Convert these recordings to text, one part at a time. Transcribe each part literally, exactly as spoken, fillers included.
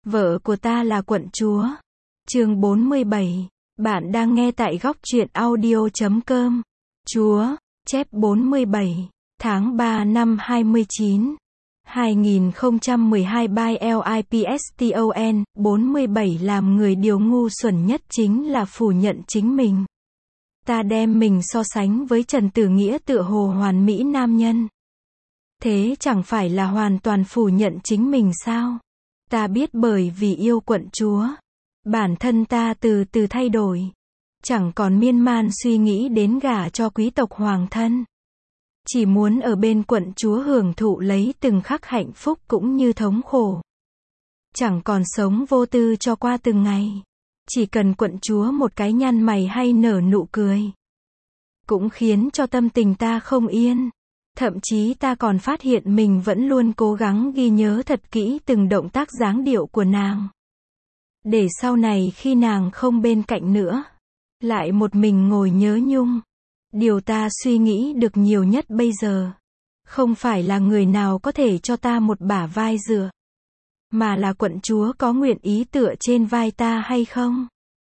Vợ của ta là quận chúa. Chương bốn mươi bảy. Bạn đang nghe tại góc truyện audio chấm com. Chúa, chép bốn mươi bảy, tháng ba năm hai mươi chín, hai nghìn không trăm mười hai by Lipston, bốn mươi bảy làm người điều ngu xuẩn nhất chính là phủ nhận chính mình. Ta đem mình so sánh với Trần Tử Nghĩa tựa hồ hoàn mỹ nam nhân. Thế chẳng phải là hoàn toàn phủ nhận chính mình sao? Ta biết bởi vì yêu quận chúa, bản thân ta từ từ thay đổi. Chẳng còn miên man suy nghĩ đến gả cho quý tộc hoàng thân. Chỉ muốn ở bên quận chúa hưởng thụ lấy từng khắc hạnh phúc cũng như thống khổ. Chẳng còn sống vô tư cho qua từng ngày. Chỉ cần quận chúa một cái nhăn mày hay nở nụ cười, cũng khiến cho tâm tình ta không yên. Thậm chí ta còn phát hiện mình vẫn luôn cố gắng ghi nhớ thật kỹ từng động tác dáng điệu của nàng. Để sau này khi nàng không bên cạnh nữa, lại một mình ngồi nhớ nhung. Điều ta suy nghĩ được nhiều nhất bây giờ, không phải là người nào có thể cho ta một bả vai dựa, mà là quận chúa có nguyện ý tựa trên vai ta hay không?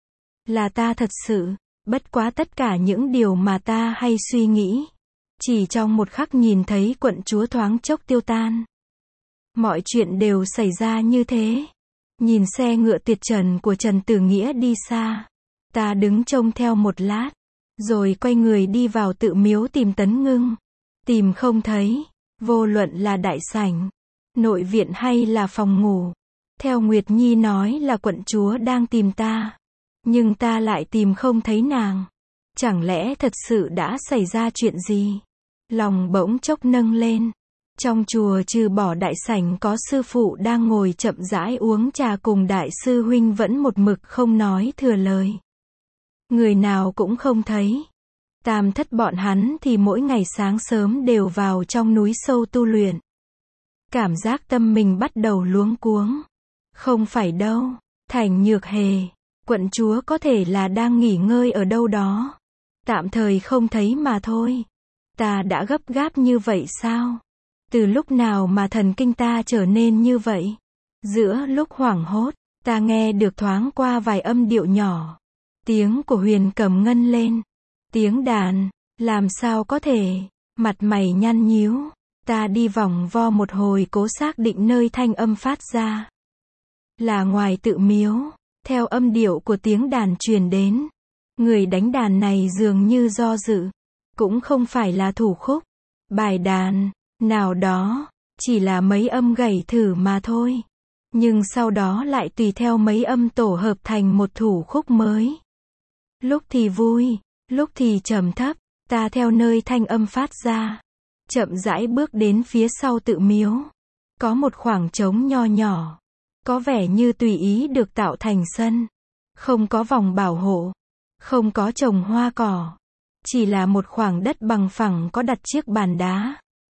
Là ta thật sự, bất quá tất cả những điều mà ta hay suy nghĩ, chỉ trong một khắc nhìn thấy quận chúa thoáng chốc tiêu tan. Mọi chuyện đều xảy ra như thế. Nhìn xe ngựa tuyệt trần của Trần Tử Nghĩa đi xa, ta đứng trông theo một lát, rồi quay người đi vào tự miếu tìm Tấn Ngưng. Tìm không thấy, vô luận là đại sảnh, nội viện hay là phòng ngủ. Theo Nguyệt Nhi nói là quận chúa đang tìm ta, nhưng ta lại tìm không thấy nàng. Chẳng lẽ thật sự đã xảy ra chuyện gì? Lòng bỗng chốc nâng lên. Trong chùa trừ bỏ đại sảnh có sư phụ đang ngồi chậm rãi uống trà cùng đại sư huynh vẫn một mực không nói thừa lời. Người nào cũng không thấy. Tam thất bọn hắn thì mỗi ngày sáng sớm đều vào trong núi sâu tu luyện. Cảm giác tâm mình bắt đầu luống cuống. Không phải đâu, Thành Nhược Hề, quận chúa có thể là đang nghỉ ngơi ở đâu đó. Tạm thời không thấy mà thôi. Ta đã gấp gáp như vậy sao? Từ lúc nào mà thần kinh ta trở nên như vậy? Giữa lúc hoảng hốt, ta nghe được thoáng qua vài âm điệu nhỏ. Tiếng của huyền cầm ngân lên. Tiếng đàn, làm sao có thể? Mặt mày nhăn nhíu. Ta đi vòng vo một hồi cố xác định nơi thanh âm phát ra. Là ngoài tự miếu, theo âm điệu của tiếng đàn truyền đến. Người đánh đàn này dường như do dự. Cũng không phải là thủ khúc, bài đàn nào đó, chỉ là mấy âm gảy thử mà thôi. Nhưng sau đó lại tùy theo mấy âm tổ hợp thành một thủ khúc mới. Lúc thì vui, lúc thì trầm thấp, ta theo nơi thanh âm phát ra, chậm rãi bước đến phía sau tự miếu. Có một khoảng trống nho nhỏ, có vẻ như tùy ý được tạo thành sân. Không có vòng bảo hộ, không có trồng hoa cỏ. Chỉ là một khoảng đất bằng phẳng có đặt chiếc bàn đá.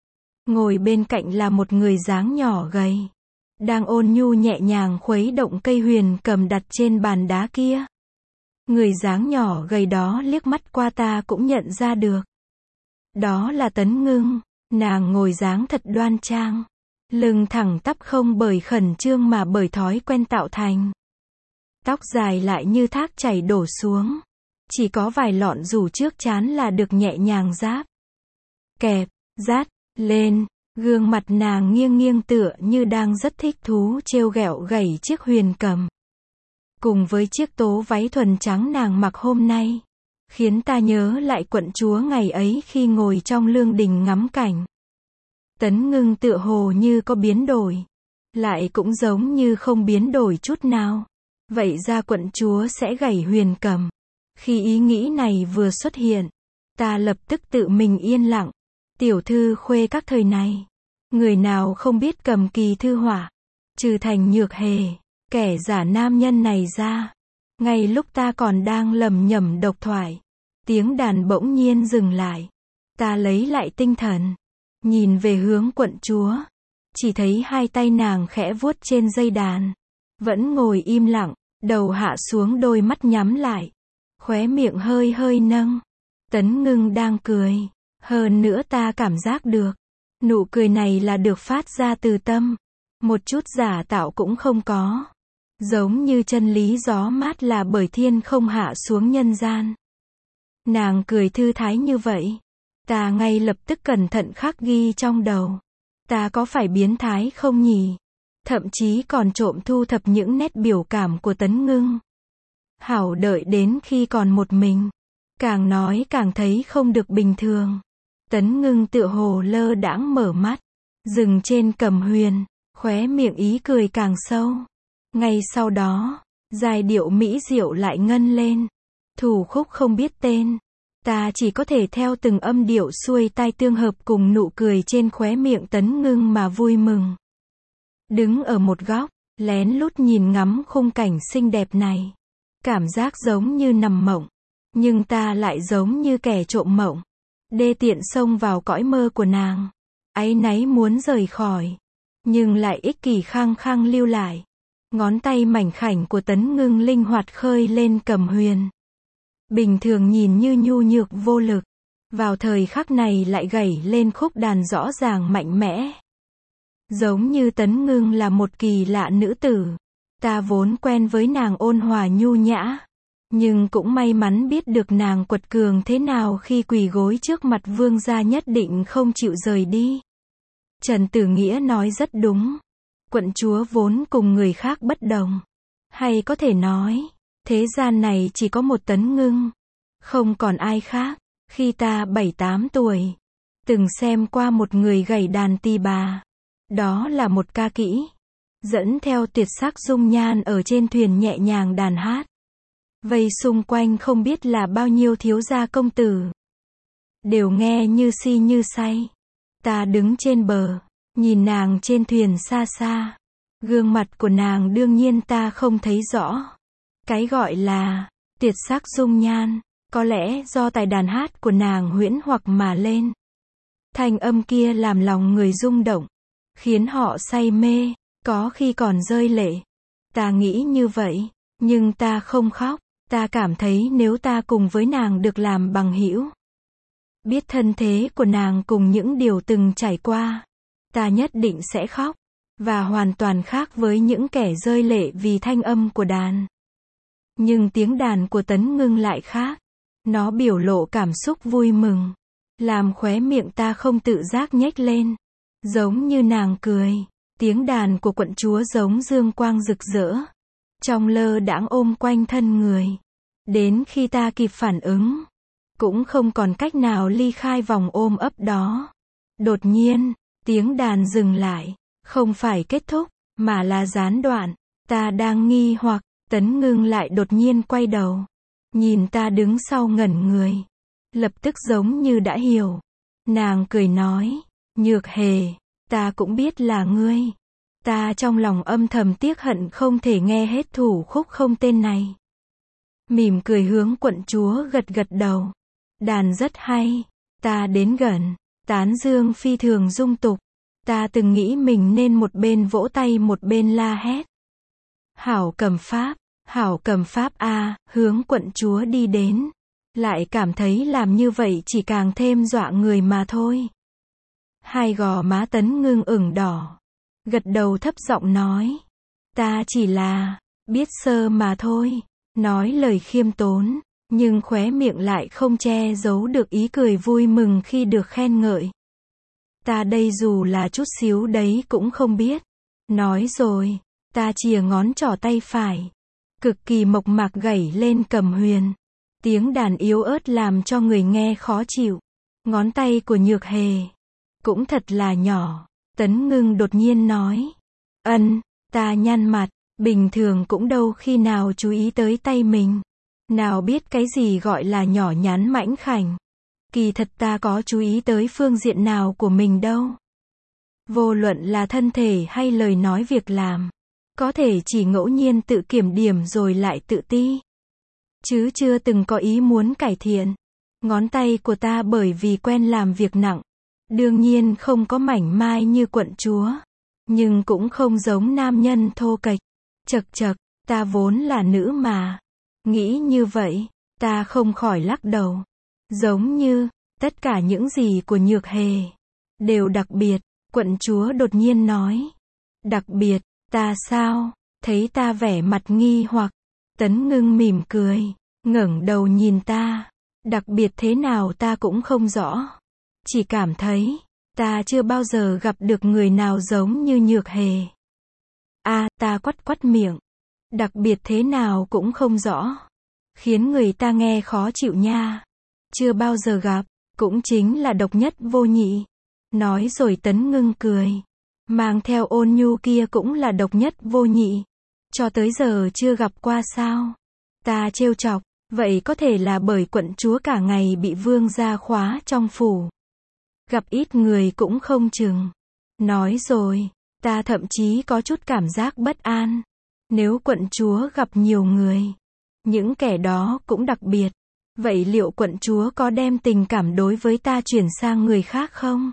Ngồi bên cạnh là một người dáng nhỏ gầy, đang ôn nhu nhẹ nhàng khuấy động cây huyền cầm đặt trên bàn đá kia. Người dáng nhỏ gầy đó liếc mắt qua ta cũng nhận ra được. Đó là Tấn Ngưng, nàng ngồi dáng thật đoan trang. Lưng thẳng tắp không bởi khẩn trương mà bởi thói quen tạo thành. Tóc dài lại như thác chảy đổ xuống. Chỉ có vài lọn rủ trước trán là được nhẹ nhàng ráp, kẹp, dát, lên. Gương mặt nàng nghiêng nghiêng tựa như đang rất thích thú trêu ghẹo gảy chiếc huyền cầm. Cùng với chiếc tố váy thuần trắng nàng mặc hôm nay, khiến ta nhớ lại quận chúa ngày ấy khi ngồi trong lương đình ngắm cảnh. Tấn Ngưng tựa hồ như có biến đổi, lại cũng giống như không biến đổi chút nào. Vậy ra quận chúa sẽ gảy huyền cầm. Khi ý nghĩ này vừa xuất hiện, ta lập tức tự mình yên lặng. Tiểu thư khuê các thời này, người nào không biết cầm kỳ thư họa, trừ Thành Nhược Hề, kẻ giả nam nhân này ra. Ngay lúc ta còn đang lẩm nhẩm độc thoại, tiếng đàn bỗng nhiên dừng lại. Ta lấy lại tinh thần, nhìn về hướng quận chúa, chỉ thấy hai tay nàng khẽ vuốt trên dây đàn, vẫn ngồi im lặng, đầu hạ xuống, đôi mắt nhắm lại. Khóe miệng hơi hơi nâng. Tấn Ngưng đang cười. Hơn nữa ta cảm giác được. Nụ cười này là được phát ra từ tâm. Một chút giả tạo cũng không có. Giống như chân lý gió mát là bởi thiên không hạ xuống nhân gian. Nàng cười thư thái như vậy. Ta ngay lập tức cẩn thận khắc ghi trong đầu. Ta có phải biến thái không nhỉ? Thậm chí còn trộm thu thập những nét biểu cảm của Tấn Ngưng. Hảo đợi đến khi còn một mình. Càng nói càng thấy không được bình thường. Tấn Ngưng tựa hồ lơ đãng mở mắt. Dừng trên Cẩm Huyền. Khóe miệng ý cười càng sâu. Ngay sau đó, giai điệu mỹ diệu lại ngân lên. Thủ khúc không biết tên. Ta chỉ có thể theo từng âm điệu xuôi tai tương hợp cùng nụ cười trên khóe miệng Tấn Ngưng mà vui mừng. Đứng ở một góc, lén lút nhìn ngắm khung cảnh xinh đẹp này. Cảm giác giống như nằm mộng. Nhưng ta lại giống như kẻ trộm mộng. Đê tiện xông vào cõi mơ của nàng. Áy náy muốn rời khỏi. Nhưng lại ích kỷ khăng khăng lưu lại. Ngón tay mảnh khảnh của Tấn Ngưng linh hoạt khơi lên Cẩm Huyền. Bình thường nhìn như nhu nhược vô lực. Vào thời khắc này lại gảy lên khúc đàn rõ ràng mạnh mẽ. Giống như Tấn Ngưng là một kỳ lạ nữ tử. Ta vốn quen với nàng ôn hòa nhu nhã. Nhưng cũng may mắn biết được nàng quật cường thế nào khi quỳ gối trước mặt vương gia nhất định không chịu rời đi. Trần Tử Nghĩa nói rất đúng. Quận chúa vốn cùng người khác bất đồng. Hay có thể nói, thế gian này chỉ có một Tấn Ngưng. Không còn ai khác. Khi ta bảy tám tuổi, từng xem qua một người gảy đàn tỳ bà. Đó là một ca kỹ. Dẫn theo tuyệt sắc dung nhan ở trên thuyền nhẹ nhàng đàn hát. Vây xung quanh không biết là bao nhiêu thiếu gia công tử. Đều nghe như si như say. Ta đứng trên bờ, nhìn nàng trên thuyền xa xa. Gương mặt của nàng đương nhiên ta không thấy rõ. Cái gọi là tuyệt sắc dung nhan, có lẽ do tài đàn hát của nàng huyễn hoặc mà lên. Thanh âm kia làm lòng người rung động, khiến họ say mê, có khi còn rơi lệ. Ta nghĩ như vậy, nhưng ta không khóc. Ta cảm thấy nếu ta cùng với nàng được làm bằng hữu, biết thân thế của nàng cùng những điều từng trải qua, ta nhất định sẽ khóc. Và hoàn toàn khác với những kẻ rơi lệ vì thanh âm của đàn. Nhưng tiếng đàn của Tấn Ngưng lại khác. Nó biểu lộ cảm xúc vui mừng. Làm khóe miệng ta không tự giác nhếch lên. Giống như nàng cười. Tiếng đàn của quận chúa giống dương quang rực rỡ. Trong lơ đãng ôm quanh thân người. Đến khi ta kịp phản ứng, cũng không còn cách nào ly khai vòng ôm ấp đó. Đột nhiên, tiếng đàn dừng lại. Không phải kết thúc, mà là gián đoạn. Ta đang nghi hoặc, Tấn Ngưng lại đột nhiên quay đầu. Nhìn ta đứng sau ngẩn người. Lập tức giống như đã hiểu. Nàng cười nói, Nhược Hề, ta cũng biết là ngươi. Ta trong lòng âm thầm tiếc hận không thể nghe hết thủ khúc không tên này. Mỉm cười hướng quận chúa gật gật đầu. Đàn rất hay. Ta đến gần, tán dương phi thường dung tục. Ta từng nghĩ mình nên một bên vỗ tay một bên la hét. Hảo cầm pháp, hảo cầm pháp a, hướng quận chúa đi đến. Lại cảm thấy làm như vậy chỉ càng thêm dọa người mà thôi. Hai gò má Tấn Ngưng ửng đỏ. Gật đầu thấp giọng nói. Ta chỉ là, biết sơ mà thôi. Nói lời khiêm tốn, nhưng khóe miệng lại không che giấu được ý cười vui mừng khi được khen ngợi. Ta đây dù là chút xíu đấy cũng không biết. Nói rồi, ta chìa ngón trỏ tay phải. Cực kỳ mộc mạc gảy lên Cẩm Huyền. Tiếng đàn yếu ớt làm cho người nghe khó chịu. Ngón tay của Nhược Hề cũng thật là nhỏ. Tấn Ngưng đột nhiên nói. Ân, ta nhăn mặt. Bình thường cũng đâu khi nào chú ý tới tay mình. Nào biết cái gì gọi là nhỏ nhắn mảnh khảnh. Kỳ thật ta có chú ý tới phương diện nào của mình đâu. Vô luận là thân thể hay lời nói việc làm. Có thể chỉ ngẫu nhiên tự kiểm điểm rồi lại tự ti. Chứ chưa từng có ý muốn cải thiện. Ngón tay của ta bởi vì quen làm việc nặng. Đương nhiên không có mảnh mai như quận chúa. Nhưng cũng không giống nam nhân thô kệch. Chật chật, ta vốn là nữ mà. Nghĩ như vậy, ta không khỏi lắc đầu. Giống như, tất cả những gì của Nhược Hề đều đặc biệt. Quận chúa đột nhiên nói. Đặc biệt, ta sao? Thấy ta vẻ mặt nghi hoặc, Tấn Ngưng mỉm cười, ngẩng đầu nhìn ta. Đặc biệt thế nào ta cũng không rõ. Chỉ cảm thấy, ta chưa bao giờ gặp được người nào giống như Nhược Hề. A, à, ta quắt quắt miệng. Đặc biệt thế nào cũng không rõ. Khiến người ta nghe khó chịu nha. Chưa bao giờ gặp, cũng chính là độc nhất vô nhị. Nói rồi Tấn Ngưng cười. Mang theo ôn nhu kia cũng là độc nhất vô nhị. Cho tới giờ chưa gặp qua sao? Ta trêu chọc, vậy có thể là bởi quận chúa cả ngày bị vương gia khóa trong phủ. Gặp ít người cũng không chừng. Nói rồi, ta thậm chí có chút cảm giác bất an. Nếu quận chúa gặp nhiều người, những kẻ đó cũng đặc biệt, vậy liệu quận chúa có đem tình cảm đối với ta chuyển sang người khác không?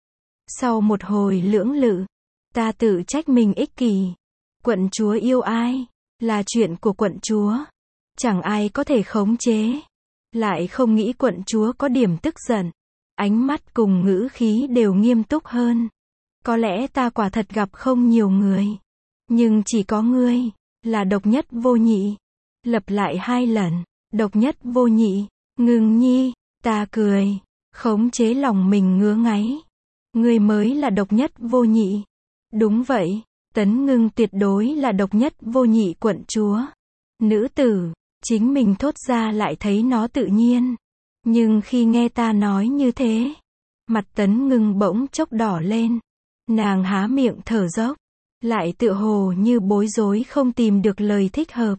Sau một hồi lưỡng lự, ta tự trách mình ích kỷ. Quận chúa yêu ai, là chuyện của quận chúa. Chẳng ai có thể khống chế. Lại không nghĩ quận chúa có điểm tức giận. Ánh mắt cùng ngữ khí đều nghiêm túc hơn. Có lẽ ta quả thật gặp không nhiều người. Nhưng chỉ có ngươi, là độc nhất vô nhị. Lặp lại hai lần, độc nhất vô nhị. Ngưng nhi, ta cười, khống chế lòng mình ngứa ngáy. Ngươi mới là độc nhất vô nhị. Đúng vậy, Tấn Ngưng tuyệt đối là độc nhất vô nhị quận chúa. Nữ tử, chính mình thốt ra lại thấy nó tự nhiên. Nhưng khi nghe ta nói như thế, mặt Tấn Ngưng bỗng chốc đỏ lên. Nàng há miệng thở dốc, lại tựa hồ như bối rối không tìm được lời thích hợp.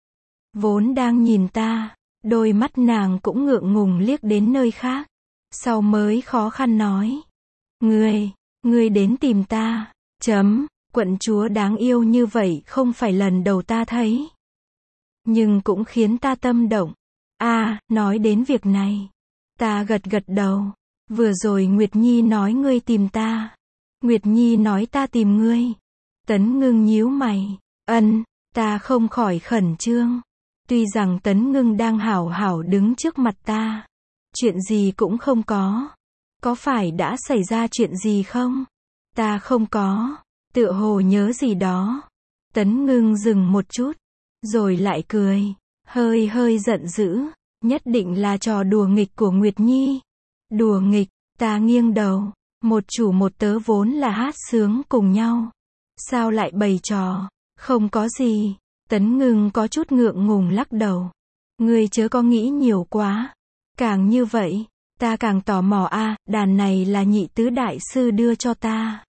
Vốn đang nhìn ta, đôi mắt nàng cũng ngượng ngùng liếc đến nơi khác. Sau mới khó khăn nói. Ngươi, ngươi đến tìm ta, chấm, quận chúa đáng yêu như vậy không phải lần đầu ta thấy. Nhưng cũng khiến ta tâm động. À, nói đến việc này. Ta gật gật đầu. Vừa rồi Nguyệt Nhi nói ngươi tìm ta. Nguyệt Nhi nói ta tìm ngươi. Tấn Ngưng nhíu mày. Ân, ta không khỏi khẩn trương. Tuy rằng Tấn Ngưng đang hảo hảo đứng trước mặt ta. Chuyện gì cũng không có. Có phải đã xảy ra chuyện gì không? Ta không có. Tựa hồ nhớ gì đó. Tấn Ngưng dừng một chút. Rồi lại cười. Hơi hơi giận dữ. Nhất định là trò đùa nghịch của Nguyệt Nhi. Đùa nghịch, ta nghiêng đầu. Một chủ một tớ vốn là hát sướng cùng nhau. Sao lại bày trò? Không có gì. Tấn Ngưng có chút ngượng ngùng lắc đầu. Ngươi chớ có nghĩ nhiều quá. Càng như vậy, ta càng tò mò a, à, đàn này là nhị tứ đại sư đưa cho ta.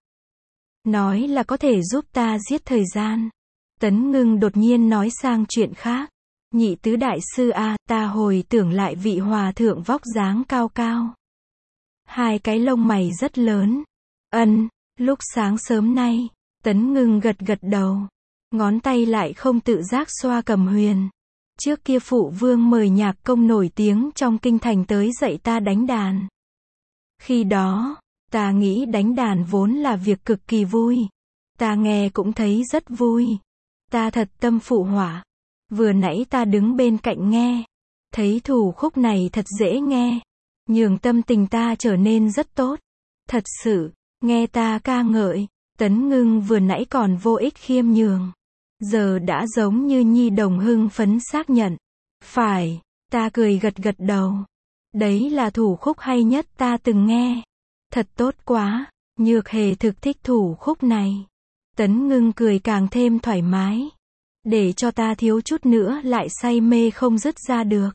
Nói là có thể giúp ta giết thời gian. Tấn Ngưng đột nhiên nói sang chuyện khác. Nhị tứ đại sư a, à, ta hồi tưởng lại vị hòa thượng vóc dáng cao cao. Hai cái lông mày rất lớn. Ân, lúc sáng sớm nay, Tấn Ngưng gật gật đầu. Ngón tay lại không tự giác xoa cầm huyền. Trước kia phụ vương mời nhạc công nổi tiếng trong kinh thành tới dạy ta đánh đàn. Khi đó, ta nghĩ đánh đàn vốn là việc cực kỳ vui. Ta nghe cũng thấy rất vui. Ta thật tâm phụ họa. Vừa nãy ta đứng bên cạnh nghe. Thấy thủ khúc này thật dễ nghe. Nhường tâm tình ta trở nên rất tốt. Thật sự, nghe ta ca ngợi. Tấn Ngưng vừa nãy còn vô ích khiêm nhường. Giờ đã giống như nhi đồng hưng phấn xác nhận. Phải, ta cười gật gật đầu. Đấy là thủ khúc hay nhất ta từng nghe. Thật tốt quá, Nhược Hề thực thích thủ khúc này. Tấn Ngưng cười càng thêm thoải mái. Để cho ta thiếu chút nữa lại say mê không dứt ra được.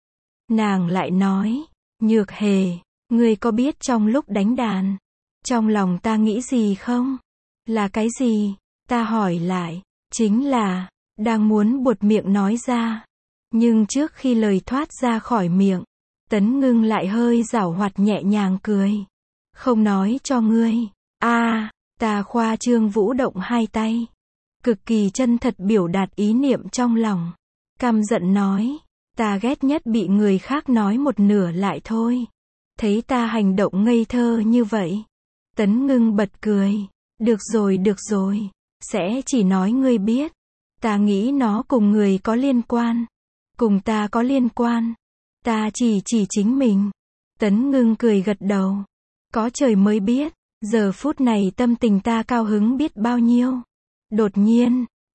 Nàng lại nói, Nhược Hề, ngươi có biết trong lúc đánh đàn, trong lòng ta nghĩ gì không? Là cái gì? Ta hỏi lại. Chính là, đang muốn buột miệng nói ra. Nhưng trước khi lời thoát ra khỏi miệng, Tấn Ngưng lại hơi giảo hoạt nhẹ nhàng cười. Không nói cho ngươi. A, à, ta khoa trương vũ động hai tay. Cực kỳ chân thật biểu đạt ý niệm trong lòng. Căm giận nói, ta ghét nhất bị người khác nói một nửa lại thôi. Thấy ta hành động ngây thơ như vậy. Tấn Ngưng bật cười. Được rồi được rồi. Sẽ chỉ nói ngươi biết. Ta nghĩ nó cùng người có liên quan. Cùng ta có liên quan. Ta chỉ chỉ chính mình. Tấn Ngưng cười gật đầu. Có trời mới biết. Giờ phút này tâm tình ta cao hứng biết bao nhiêu. Đột nhiên,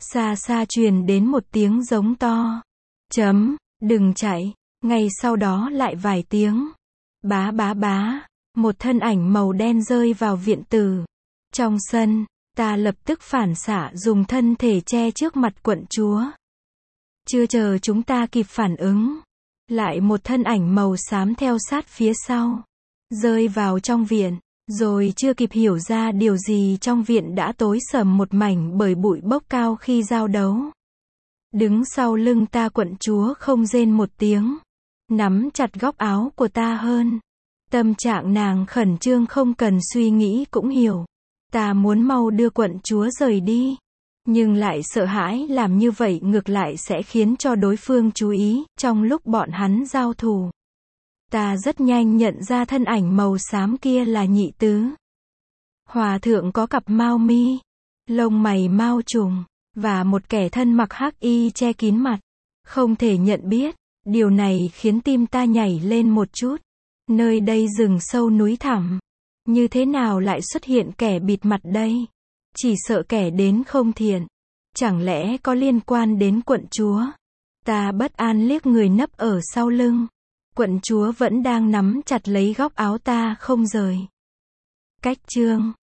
Xa xa truyền đến một tiếng giống to. Chấm, đừng chạy. Ngay sau đó lại vài tiếng. Bá bá bá. Một thân ảnh màu đen rơi vào viện tử. Trong sân, ta lập tức phản xạ dùng thân thể che trước mặt quận chúa. Chưa chờ chúng ta kịp phản ứng, lại một thân ảnh màu xám theo sát phía sau, rơi vào trong viện, rồi chưa kịp hiểu ra điều gì trong viện đã tối sầm một mảnh bởi bụi bốc cao khi giao đấu. Đứng sau lưng ta quận chúa không rên một tiếng, nắm chặt góc áo của ta hơn. Tâm trạng nàng khẩn trương không cần suy nghĩ cũng hiểu. Ta muốn mau đưa quận chúa rời đi, nhưng lại sợ hãi làm như vậy ngược lại sẽ khiến cho đối phương chú ý, trong lúc bọn hắn giao thủ. Ta rất nhanh nhận ra thân ảnh màu xám kia là Nhị Tứ. Hòa thượng có cặp mao mi, lông mày mao trùng, và một kẻ thân mặc hắc y che kín mặt. Không thể nhận biết, điều này khiến tim ta nhảy lên một chút. Nơi đây rừng sâu núi thẳm, như thế nào lại xuất hiện kẻ bịt mặt đây? Chỉ sợ kẻ đến không thiện. Chẳng lẽ có liên quan đến quận chúa? Ta bất an liếc người nấp ở sau lưng. Quận chúa vẫn đang nắm chặt lấy góc áo ta không rời. Cách chương